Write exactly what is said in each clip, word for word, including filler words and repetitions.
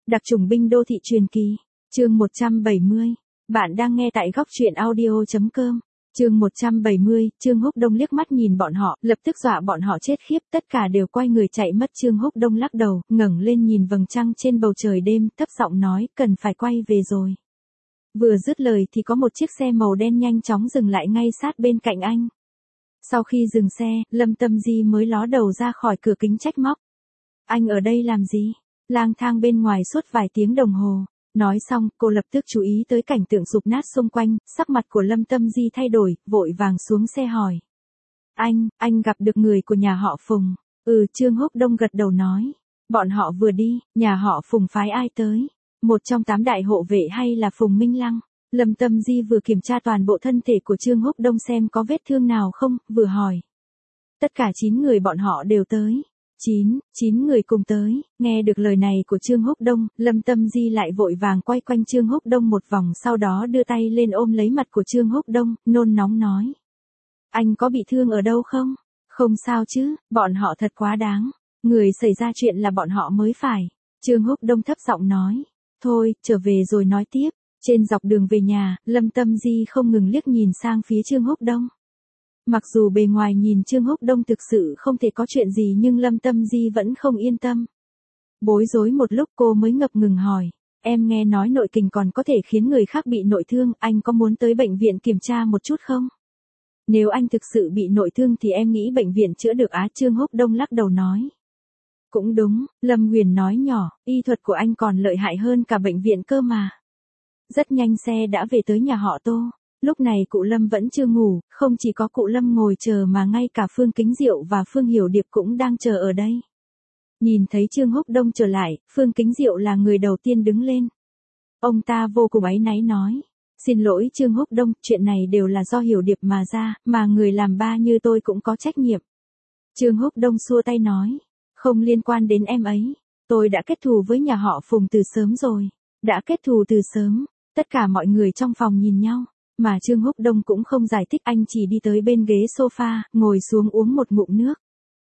Đặc chủng binh đô thị truyền kỳ. Chương một trăm bảy mươi. Bạn đang nghe tại góc truyện audio chấm com. Chương một trăm bảy mươi, Trương Húc Đông liếc mắt nhìn bọn họ, lập tức dọa bọn họ chết khiếp, tất cả đều quay người chạy mất. Trương Húc Đông lắc đầu, ngẩng lên nhìn vầng trăng trên bầu trời đêm, thấp giọng nói, cần phải quay về rồi. Vừa dứt lời thì có một chiếc xe màu đen nhanh chóng dừng lại ngay sát bên cạnh anh. Sau khi dừng xe, Lâm Tâm Di mới ló đầu ra khỏi cửa kính trách móc. Anh ở đây làm gì? Lang thang bên ngoài suốt vài tiếng đồng hồ. Nói xong, cô lập tức chú ý tới cảnh tượng rụp nát xung quanh, sắc mặt của Lâm Tâm Di thay đổi, vội vàng xuống xe hỏi. Anh, anh gặp được người của nhà họ Phùng. Ừ, Trương Húc Đông gật đầu nói. Bọn họ vừa đi, nhà họ Phùng phái ai tới? Một trong tám đại hộ vệ hay là Phùng Minh Lăng? Lâm Tâm Di vừa kiểm tra toàn bộ thân thể của Trương Húc Đông xem có vết thương nào không, vừa hỏi. Tất cả chín người bọn họ đều tới. Chín, chín người cùng tới. Nghe được lời này của Trương Húc Đông, Lâm Tâm Di lại vội vàng quay quanh Trương Húc Đông một vòng, sau đó đưa tay lên ôm lấy mặt của Trương Húc Đông, nôn nóng nói. Anh có bị thương ở đâu không? Không sao chứ, bọn họ thật quá đáng. Người xảy ra chuyện là bọn họ mới phải. Trương Húc Đông thấp giọng nói. Thôi, trở về rồi nói tiếp. Trên dọc đường về nhà, Lâm Tâm Di không ngừng liếc nhìn sang phía Trương Húc Đông. Mặc dù bề ngoài nhìn Trương Húc Đông thực sự không thể có chuyện gì nhưng Lâm Tâm Di vẫn không yên tâm. Bối rối một lúc cô mới ngập ngừng hỏi. Em nghe nói nội kình còn có thể khiến người khác bị nội thương, anh có muốn tới bệnh viện kiểm tra một chút không? Nếu anh thực sự bị nội thương thì em nghĩ bệnh viện chữa được á. Trương Húc Đông lắc đầu nói. Cũng đúng, Lâm Huyền nói nhỏ, y thuật của anh còn lợi hại hơn cả bệnh viện cơ mà. Rất nhanh xe đã về tới nhà họ Tô. Lúc này cụ Lâm vẫn chưa ngủ, không chỉ có cụ Lâm ngồi chờ mà ngay cả Phương Kính Diệu và Phương Hiểu Điệp cũng đang chờ ở đây. Nhìn thấy Trương Húc Đông trở lại, Phương Kính Diệu là người đầu tiên đứng lên. Ông ta vô cùng áy náy nói. Xin lỗi Trương Húc Đông, chuyện này đều là do Hiểu Điệp mà ra, mà người làm ba như tôi cũng có trách nhiệm. Trương Húc Đông xua tay nói. Không liên quan đến em ấy. Tôi đã kết thù với nhà họ Phùng từ sớm rồi. Đã kết thù từ sớm. Tất cả mọi người trong phòng nhìn nhau. Mà Trương Húc Đông cũng không giải thích, anh chỉ đi tới bên ghế sofa, ngồi xuống uống một ngụm nước.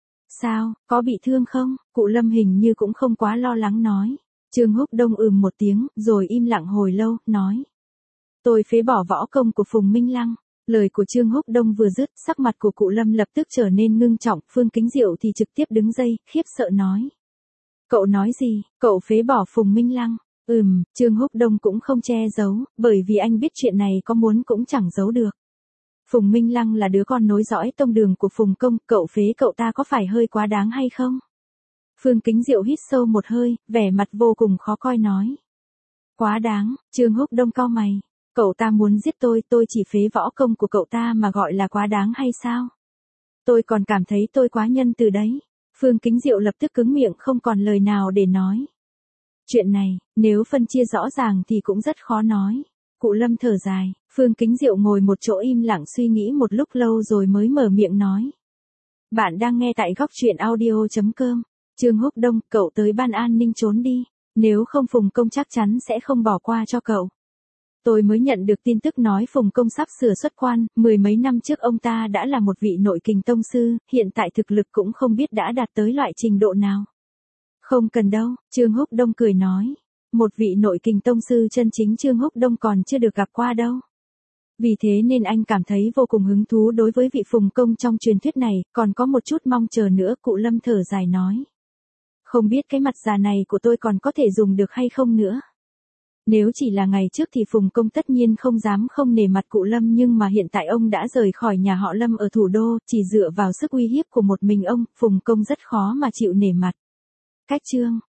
Sao, có bị thương không? Cụ Lâm hình như cũng không quá lo lắng nói. Trương Húc Đông ừm một tiếng, rồi im lặng hồi lâu, nói. Tôi phế bỏ võ công của Phùng Minh Lăng. Lời của Trương Húc Đông vừa dứt, sắc mặt của cụ Lâm lập tức trở nên ngưng trọng, Phương Kính Diệu thì trực tiếp đứng dậy, khiếp sợ nói. Cậu nói gì, cậu phế bỏ Phùng Minh Lăng? Ừm, Trương Húc Đông cũng không che giấu, bởi vì anh biết chuyện này có muốn cũng chẳng giấu được. Phùng Minh Lăng là đứa con nối dõi tông đường của Phùng Công, cậu phế cậu ta có phải hơi quá đáng hay không? Phương Kính Diệu hít sâu một hơi, vẻ mặt vô cùng khó coi nói. Quá đáng, Trương Húc Đông cau mày. Cậu ta muốn giết tôi, tôi chỉ phế võ công của cậu ta mà gọi là quá đáng hay sao? Tôi còn cảm thấy tôi quá nhân từ đấy. Phương Kính Diệu lập tức cứng miệng không còn lời nào để nói. Chuyện này, nếu phân chia rõ ràng thì cũng rất khó nói. Cụ Lâm thở dài, Phương Kính Diệu ngồi một chỗ im lặng suy nghĩ một lúc lâu rồi mới mở miệng nói. Bạn đang nghe tại góc truyện audio chấm com. Trương Húc Đông, cậu tới ban an ninh trốn đi. Nếu không Phùng Công chắc chắn sẽ không bỏ qua cho cậu. Tôi mới nhận được tin tức nói Phùng Công sắp sửa xuất quan, mười mấy năm trước ông ta đã là một vị nội kình tông sư, hiện tại thực lực cũng không biết đã đạt tới loại trình độ nào. Không cần đâu, Trương Húc Đông cười nói. Một vị nội kình tông sư chân chính Trương Húc Đông còn chưa được gặp qua đâu. Vì thế nên anh cảm thấy vô cùng hứng thú đối với vị Phùng Công trong truyền thuyết này, còn có một chút mong chờ nữa, cụ Lâm thở dài nói. Không biết cái mặt già này của tôi còn có thể dùng được hay không nữa. Nếu chỉ là ngày trước thì Phùng Công tất nhiên không dám không nể mặt cụ Lâm, nhưng mà hiện tại ông đã rời khỏi nhà họ Lâm ở thủ đô, chỉ dựa vào sức uy hiếp của một mình ông, Phùng Công rất khó mà chịu nể mặt. Cách chương,